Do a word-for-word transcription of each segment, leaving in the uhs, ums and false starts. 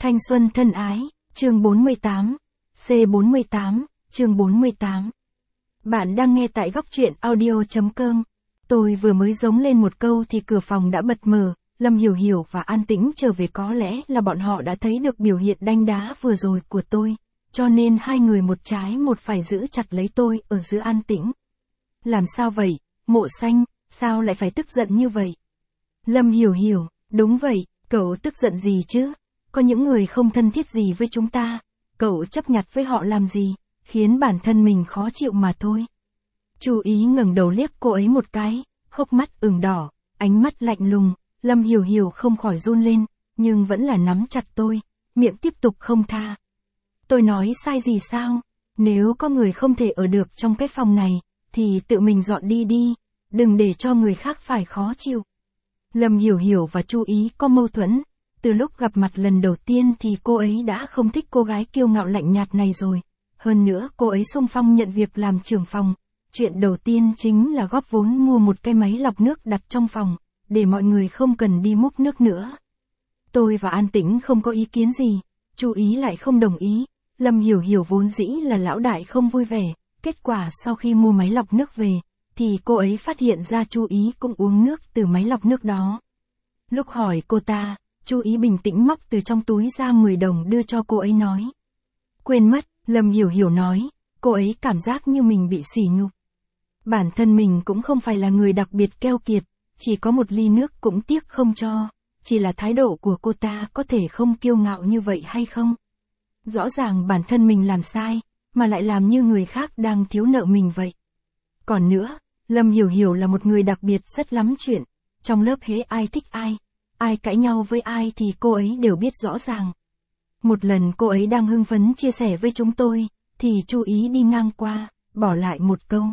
Thanh xuân thân ái, chương bốn mươi tám, C bốn mươi tám, chương bốn mươi tám. Bạn đang nghe tại góc truyện audio.com. Tôi vừa mới giống lên một câu thì cửa phòng đã bật mở, Lâm Hiểu Hiểu và An Tĩnh trở về, có lẽ là bọn họ đã thấy được biểu hiện đanh đá vừa rồi của tôi, cho nên hai người một trái một phải giữ chặt lấy tôi ở giữa An Tĩnh. Làm sao vậy, Mộ Xanh, sao lại phải tức giận như vậy? Lâm Hiểu Hiểu, đúng vậy, cậu tức giận gì chứ? Có những người không thân thiết gì với chúng ta, cậu chấp nhặt với họ làm gì, khiến bản thân mình khó chịu mà thôi. Chú ý ngẩng đầu liếc cô ấy một cái, hốc mắt ửng đỏ, ánh mắt lạnh lùng, Lâm Hiểu Hiểu không khỏi run lên, nhưng vẫn là nắm chặt tôi, miệng tiếp tục không tha. Tôi nói sai gì sao? Nếu có người không thể ở được trong cái phòng này, thì tự mình dọn đi đi, đừng để cho người khác phải khó chịu. Lâm Hiểu Hiểu và Chu Ý có mâu thuẫn, từ lúc gặp mặt lần đầu tiên thì cô ấy đã không thích cô gái kiêu ngạo lạnh nhạt này rồi. Hơn nữa cô ấy xung phong nhận việc làm trưởng phòng. Chuyện đầu tiên chính là góp vốn mua một cái máy lọc nước đặt trong phòng, để mọi người không cần đi múc nước nữa. Tôi và An Tĩnh không có ý kiến gì, Chu Ý lại không đồng ý. Lâm Hiểu Hiểu vốn dĩ là lão đại không vui vẻ, kết quả sau khi mua máy lọc nước về, thì cô ấy phát hiện ra Chu Ý cũng uống nước từ máy lọc nước đó. Lúc hỏi cô ta, Chu Ý bình tĩnh móc từ trong túi ra mười đồng đưa cho cô ấy nói. Quên mất, Lâm Hiểu Hiểu nói, cô ấy cảm giác như mình bị sỉ nhục. Bản thân mình cũng không phải là người đặc biệt keo kiệt, chỉ có một ly nước cũng tiếc không cho, chỉ là thái độ của cô ta có thể không kiêu ngạo như vậy hay không? Rõ ràng bản thân mình làm sai, mà lại làm như người khác đang thiếu nợ mình vậy. Còn nữa, Lâm Hiểu Hiểu là một người đặc biệt rất lắm chuyện, trong lớp hễ ai thích ai, ai cãi nhau với ai thì cô ấy đều biết rõ ràng. Một lần cô ấy đang hưng phấn chia sẻ với chúng tôi, thì Chu Ý đi ngang qua, bỏ lại một câu.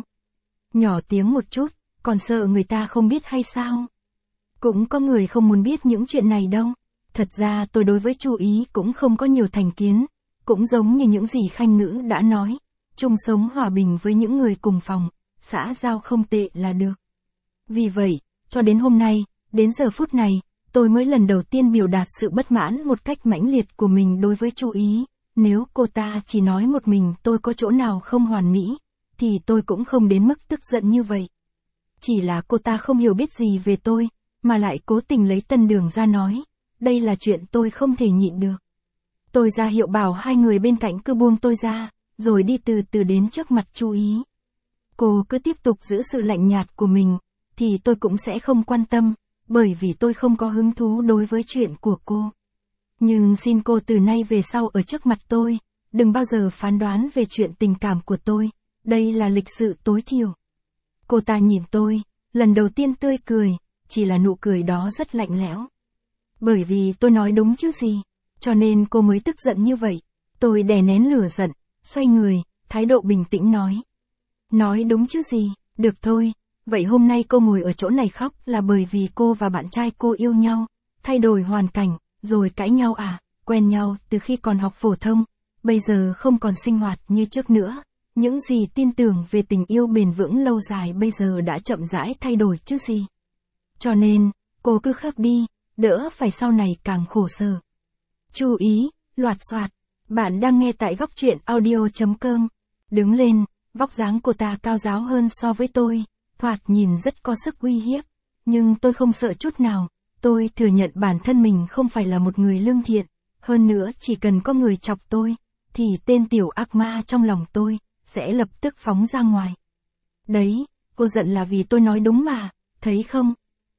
Nhỏ tiếng một chút, còn sợ người ta không biết hay sao? Cũng có người không muốn biết những chuyện này đâu. Thật ra tôi đối với Chu Ý cũng không có nhiều thành kiến, cũng giống như những gì Khanh Ngữ đã nói, chung sống hòa bình với những người cùng phòng, xã giao không tệ là được. Vì vậy, cho đến hôm nay, đến giờ phút này, tôi mới lần đầu tiên biểu đạt sự bất mãn một cách mãnh liệt của mình đối với Chu Ý. Nếu cô ta chỉ nói một mình tôi có chỗ nào không hoàn mỹ, thì tôi cũng không đến mức tức giận như vậy. Chỉ là cô ta không hiểu biết gì về tôi, mà lại cố tình lấy Tân Đường ra nói. Đây là chuyện tôi không thể nhịn được. Tôi ra hiệu bảo hai người bên cạnh cứ buông tôi ra, rồi đi từ từ đến trước mặt Chu Ý. Cô cứ tiếp tục giữ sự lạnh nhạt của mình, thì tôi cũng sẽ không quan tâm, bởi vì tôi không có hứng thú đối với chuyện của cô. Nhưng xin cô từ nay về sau ở trước mặt tôi, đừng bao giờ phán đoán về chuyện tình cảm của tôi, đây là lịch sự tối thiểu. Cô ta nhìn tôi, lần đầu tiên tươi cười, chỉ là nụ cười đó rất lạnh lẽo. Bởi vì tôi nói đúng chứ gì, cho nên cô mới tức giận như vậy. Tôi đè nén lửa giận, xoay người, thái độ bình tĩnh nói. Nói đúng chứ gì, được thôi, vậy hôm nay cô ngồi ở chỗ này khóc là bởi vì cô và bạn trai cô yêu nhau, thay đổi hoàn cảnh, rồi cãi nhau à, quen nhau từ khi còn học phổ thông, bây giờ không còn sinh hoạt như trước nữa. Những gì tin tưởng về tình yêu bền vững lâu dài bây giờ đã chậm rãi thay đổi chứ gì. Cho nên, cô cứ khóc đi, đỡ phải sau này càng khổ sở. Chú ý, loạt soạt, bạn đang nghe tại góc truyện audio.com. Đứng lên, vóc dáng cô ta cao ráo hơn so với tôi, thoạt nhìn rất có sức uy hiếp, nhưng tôi không sợ chút nào. Tôi thừa nhận bản thân mình không phải là một người lương thiện, hơn nữa chỉ cần có người chọc tôi, thì tên tiểu ác ma trong lòng tôi sẽ lập tức phóng ra ngoài. Đấy, cô giận là vì tôi nói đúng mà, thấy không?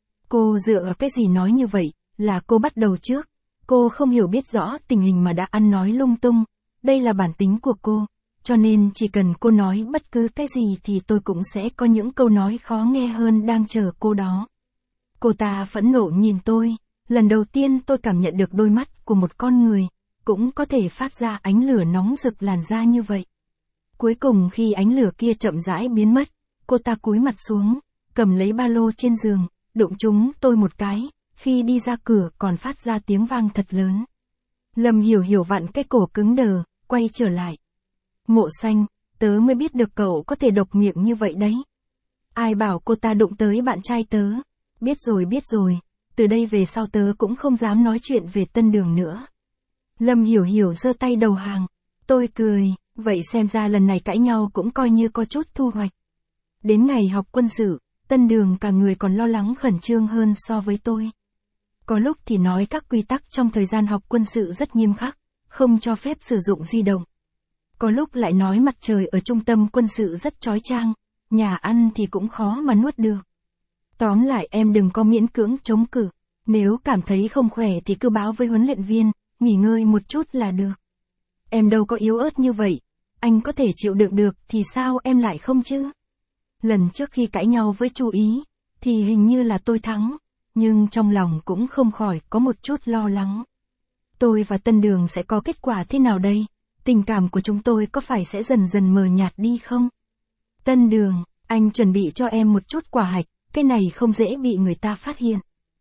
Cô dựa vào cái gì nói như vậy, là cô bắt đầu trước. Cô không hiểu biết rõ tình hình mà đã ăn nói lung tung, đây là bản tính của cô, cho nên chỉ cần cô nói bất cứ cái gì thì tôi cũng sẽ có những câu nói khó nghe hơn đang chờ cô đó. Cô ta phẫn nộ nhìn tôi, lần đầu tiên tôi cảm nhận được đôi mắt của một con người, cũng có thể phát ra ánh lửa nóng rực làn da như vậy. Cuối cùng khi ánh lửa kia chậm rãi biến mất, cô ta cúi mặt xuống, cầm lấy ba lô trên giường, đụng trúng tôi một cái, khi đi ra cửa còn phát ra tiếng vang thật lớn. Lâm Hiểu Hiểu vặn cái cổ cứng đờ, quay trở lại. Mộ Xanh, tớ mới biết được cậu có thể độc miệng như vậy đấy. Ai bảo cô ta đụng tới bạn trai tớ? Biết rồi biết rồi, từ đây về sau tớ cũng không dám nói chuyện về Tân Đường nữa. Lâm Hiểu Hiểu giơ tay đầu hàng. Tôi cười, vậy xem ra lần này cãi nhau cũng coi như có chút thu hoạch. Đến ngày học quân sự, Tân Đường cả người còn lo lắng khẩn trương hơn so với tôi. Có lúc thì nói các quy tắc trong thời gian học quân sự rất nghiêm khắc, không cho phép sử dụng di động. Có lúc lại nói mặt trời ở trung tâm quân sự rất chói chang, nhà ăn thì cũng khó mà nuốt được. Tóm lại em đừng có miễn cưỡng chống cự, nếu cảm thấy không khỏe thì cứ báo với huấn luyện viên, nghỉ ngơi một chút là được. Em đâu có yếu ớt như vậy, anh có thể chịu đựng được thì sao em lại không chứ? Lần trước khi cãi nhau với Chu Ý, thì hình như là tôi thắng, nhưng trong lòng cũng không khỏi có một chút lo lắng. Tôi và Tân Đường sẽ có kết quả thế nào đây? Tình cảm của chúng tôi có phải sẽ dần dần mờ nhạt đi không? Tân Đường, anh chuẩn bị cho em một chút quả hạch, cái này không dễ bị người ta phát hiện.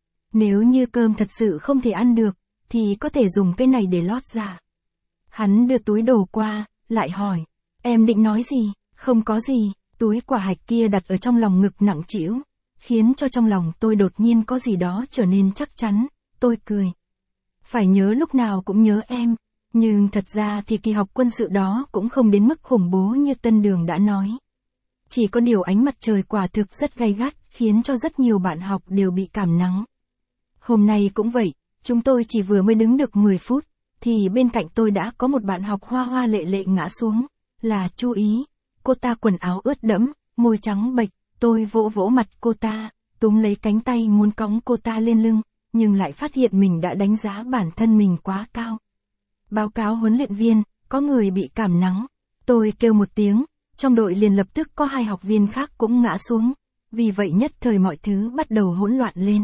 Nếu như cơm thật sự không thể ăn được, thì có thể dùng cái này để lót dạ. Hắn đưa túi đồ qua, lại hỏi, em định nói gì? Không có gì, túi quả hạch kia đặt ở trong lòng ngực nặng trĩu, khiến cho trong lòng tôi đột nhiên có gì đó trở nên chắc chắn, tôi cười. Phải nhớ lúc nào cũng nhớ em, nhưng thật ra thì kỳ học quân sự đó cũng không đến mức khủng bố như Tân Đường đã nói. Chỉ có điều ánh mặt trời quả thực rất gay gắt, khiến cho rất nhiều bạn học đều bị cảm nắng. Hôm nay cũng vậy, chúng tôi chỉ vừa mới đứng được mười phút, thì bên cạnh tôi đã có một bạn học hoa hoa lệ lệ ngã xuống, là Chu Ý. Cô ta quần áo ướt đẫm, môi trắng bệch, tôi vỗ vỗ mặt cô ta, túm lấy cánh tay muốn cõng cô ta lên lưng, nhưng lại phát hiện mình đã đánh giá bản thân mình quá cao. Báo cáo huấn luyện viên, có người bị cảm nắng. Tôi kêu một tiếng, trong đội liền lập tức có hai học viên khác cũng ngã xuống, vì vậy nhất thời mọi thứ bắt đầu hỗn loạn lên.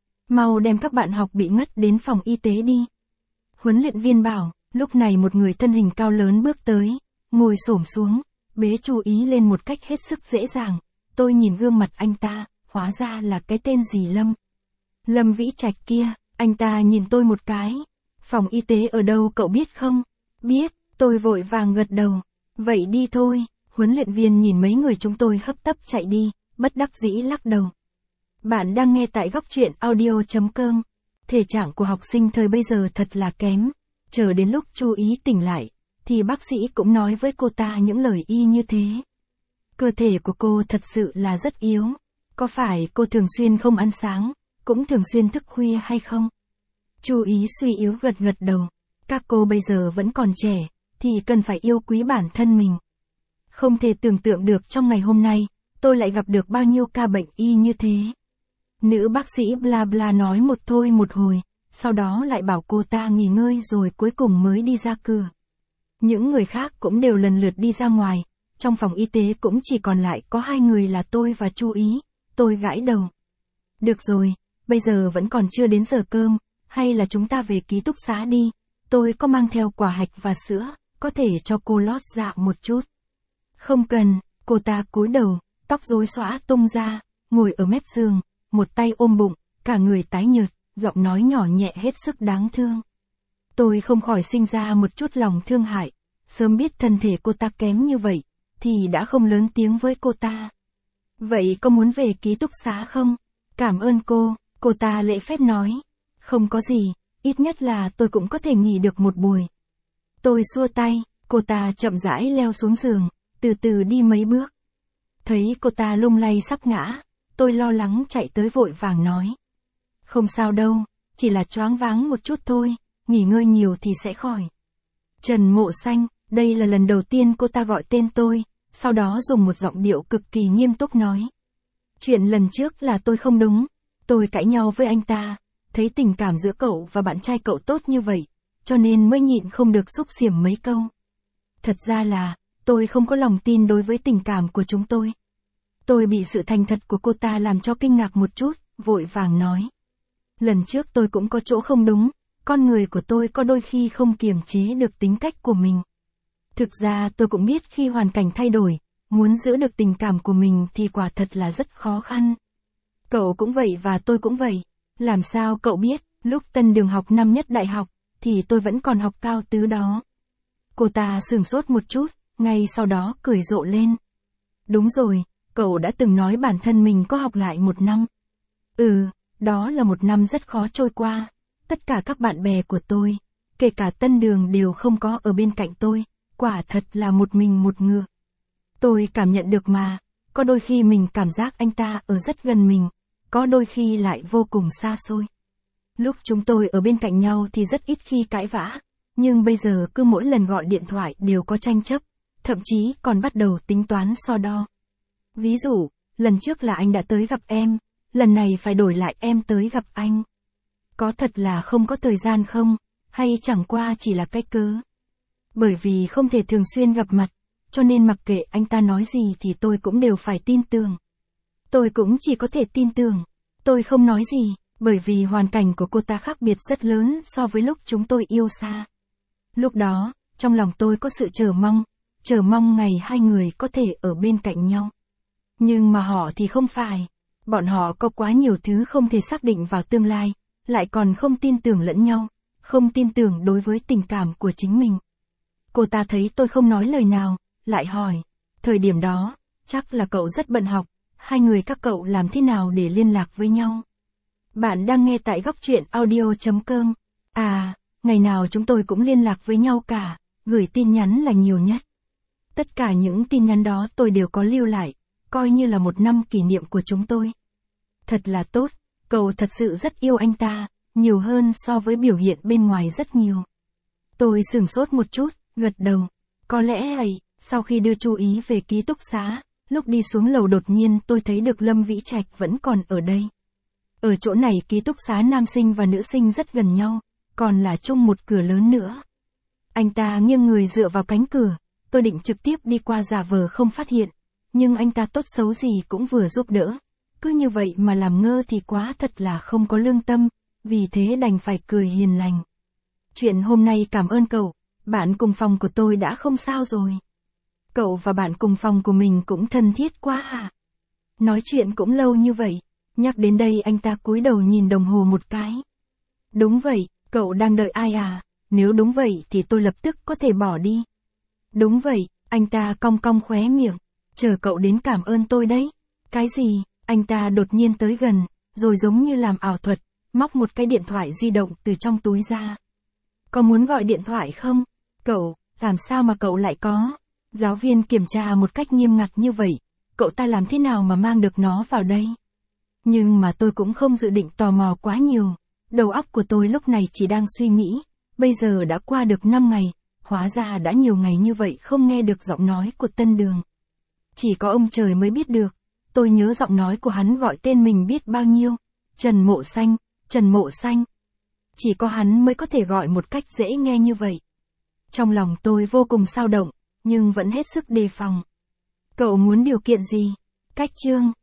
Mau đem các bạn học bị ngất đến phòng y tế đi. Huấn luyện viên bảo, lúc này một người thân hình cao lớn bước tới, ngồi xổm xuống, bế Chu Ý lên một cách hết sức dễ dàng. Tôi nhìn gương mặt anh ta, hóa ra là cái tên gì Lâm. Lâm Vĩ Trạch kia, anh ta nhìn tôi một cái. Phòng y tế ở đâu cậu biết không? Biết, tôi vội vàng gật đầu. Vậy đi thôi, huấn luyện viên nhìn mấy người chúng tôi hấp tấp chạy đi, bất đắc dĩ lắc đầu. Bạn đang nghe tại góc truyện audio chấm com. Thể trạng của học sinh thời bây giờ thật là kém. Chờ đến lúc Chu Ý tỉnh lại, thì bác sĩ cũng nói với cô ta những lời y như thế. Cơ thể của cô thật sự là rất yếu. Có phải cô thường xuyên không ăn sáng, cũng thường xuyên thức khuya hay không? Chu Ý suy yếu gật gật đầu. Các cô bây giờ vẫn còn trẻ, thì cần phải yêu quý bản thân mình. Không thể tưởng tượng được trong ngày hôm nay, tôi lại gặp được bao nhiêu ca bệnh y như thế. Nữ bác sĩ bla bla nói một thôi một hồi, sau đó lại bảo cô ta nghỉ ngơi rồi cuối cùng mới đi ra cửa. Những người khác cũng đều lần lượt đi ra ngoài, trong phòng y tế cũng chỉ còn lại có hai người là tôi và Chu Ý. Tôi gãi đầu. Được rồi, bây giờ vẫn còn chưa đến giờ cơm, hay là chúng ta về ký túc xá đi, tôi có mang theo quả hạch và sữa, có thể cho cô lót dạ một chút. Không cần, cô ta cúi đầu, tóc rối xõa tung ra, ngồi ở mép giường, một tay ôm bụng, cả người tái nhợt, giọng nói nhỏ nhẹ hết sức đáng thương. Tôi không khỏi sinh ra một chút lòng thương hại, sớm biết thân thể cô ta kém như vậy, thì đã không lớn tiếng với cô ta. Vậy có muốn về ký túc xá không? Cảm ơn cô, cô ta lễ phép nói. Không có gì, ít nhất là tôi cũng có thể nghỉ được một buổi. Tôi xua tay, cô ta chậm rãi leo xuống giường, từ từ đi mấy bước. Thấy cô ta lung lay sắp ngã, tôi lo lắng chạy tới vội vàng nói. Không sao đâu, chỉ là choáng váng một chút thôi, nghỉ ngơi nhiều thì sẽ khỏi. Trần Mộ Xanh, đây là lần đầu tiên cô ta gọi tên tôi, sau đó dùng một giọng điệu cực kỳ nghiêm túc nói. Chuyện lần trước là tôi không đúng, tôi cãi nhau với anh ta, thấy tình cảm giữa cậu và bạn trai cậu tốt như vậy, cho nên mới nhịn không được xúc xỉm mấy câu. Thật ra là, tôi không có lòng tin đối với tình cảm của chúng tôi. Tôi bị sự thành thật của cô ta làm cho kinh ngạc một chút, vội vàng nói. Lần trước tôi cũng có chỗ không đúng, con người của tôi có đôi khi không kiềm chế được tính cách của mình. Thực ra tôi cũng biết khi hoàn cảnh thay đổi, muốn giữ được tình cảm của mình thì quả thật là rất khó khăn. Cậu cũng vậy và tôi cũng vậy. Làm sao cậu biết, lúc Tân Đường học năm nhất đại học, thì tôi vẫn còn học cao tứ đó. Cô ta sửng sốt một chút, ngay sau đó cười rộ lên. Đúng rồi, cậu đã từng nói bản thân mình có học lại một năm. Ừ, đó là một năm rất khó trôi qua. Tất cả các bạn bè của tôi, kể cả Tân Đường đều không có ở bên cạnh tôi, quả thật là một mình một ngựa. Tôi cảm nhận được mà, có đôi khi mình cảm giác anh ta ở rất gần mình, có đôi khi lại vô cùng xa xôi. Lúc chúng tôi ở bên cạnh nhau thì rất ít khi cãi vã, nhưng bây giờ cứ mỗi lần gọi điện thoại đều có tranh chấp, thậm chí còn bắt đầu tính toán so đo. Ví dụ, lần trước là anh đã tới gặp em, lần này phải đổi lại em tới gặp anh. Có thật là không có thời gian không, hay chẳng qua chỉ là cái cớ? Bởi vì không thể thường xuyên gặp mặt, cho nên mặc kệ anh ta nói gì thì tôi cũng đều phải tin tưởng. Tôi cũng chỉ có thể tin tưởng. Tôi không nói gì, bởi vì hoàn cảnh của cô ta khác biệt rất lớn so với lúc chúng tôi yêu xa. Lúc đó, trong lòng tôi có sự chờ mong, chờ mong ngày hai người có thể ở bên cạnh nhau. Nhưng mà họ thì không phải. Bọn họ có quá nhiều thứ không thể xác định vào tương lai, lại còn không tin tưởng lẫn nhau, không tin tưởng đối với tình cảm của chính mình. Cô ta thấy tôi không nói lời nào, lại hỏi, thời điểm đó, chắc là cậu rất bận học, hai người các cậu làm thế nào để liên lạc với nhau? Bạn đang nghe tại góc truyện audio chấm com. À, ngày nào chúng tôi cũng liên lạc với nhau cả, gửi tin nhắn là nhiều nhất. Tất cả những tin nhắn đó tôi đều có lưu lại, coi như là một năm kỷ niệm của chúng tôi. Thật là tốt, cậu thật sự rất yêu anh ta, nhiều hơn so với biểu hiện bên ngoài rất nhiều. Tôi sửng sốt một chút, gật đầu. Có lẽ ấy, sau khi đưa chú ý về ký túc xá, lúc đi xuống lầu đột nhiên tôi thấy được Lâm Vĩ Trạch vẫn còn ở đây. Ở chỗ này ký túc xá nam sinh và nữ sinh rất gần nhau, còn là chung một cửa lớn nữa. Anh ta nghiêng người dựa vào cánh cửa, tôi định trực tiếp đi qua giả vờ không phát hiện, nhưng anh ta tốt xấu gì cũng vừa giúp đỡ. Cứ như vậy mà làm ngơ thì quá thật là không có lương tâm, vì thế đành phải cười hiền lành. Chuyện hôm nay cảm ơn cậu, bạn cùng phòng của tôi đã không sao rồi. Cậu và bạn cùng phòng của mình cũng thân thiết quá à? Nói chuyện cũng lâu như vậy. Nhắc đến đây anh ta cúi đầu nhìn đồng hồ một cái. Đúng vậy, cậu đang đợi ai à? Nếu đúng vậy thì tôi lập tức có thể bỏ đi. Đúng vậy, anh ta cong cong khóe miệng. Chờ cậu đến cảm ơn tôi đấy. Cái gì? Anh ta đột nhiên tới gần, rồi giống như làm ảo thuật, móc một cái điện thoại di động từ trong túi ra. Có muốn gọi điện thoại không? Cậu, làm sao mà cậu lại có? Giáo viên kiểm tra một cách nghiêm ngặt như vậy, cậu ta làm thế nào mà mang được nó vào đây? Nhưng mà tôi cũng không dự định tò mò quá nhiều. Đầu óc của tôi lúc này chỉ đang suy nghĩ, bây giờ đã qua được năm ngày, hóa ra đã nhiều ngày như vậy không nghe được giọng nói của Tân Đường. Chỉ có ông trời mới biết được, tôi nhớ giọng nói của hắn gọi tên mình biết bao nhiêu, Trần Mộ Xanh, Trần Mộ Xanh. Chỉ có hắn mới có thể gọi một cách dễ nghe như vậy. Trong lòng tôi vô cùng xao động, nhưng vẫn hết sức đề phòng. Cậu muốn điều kiện gì? Cách chương.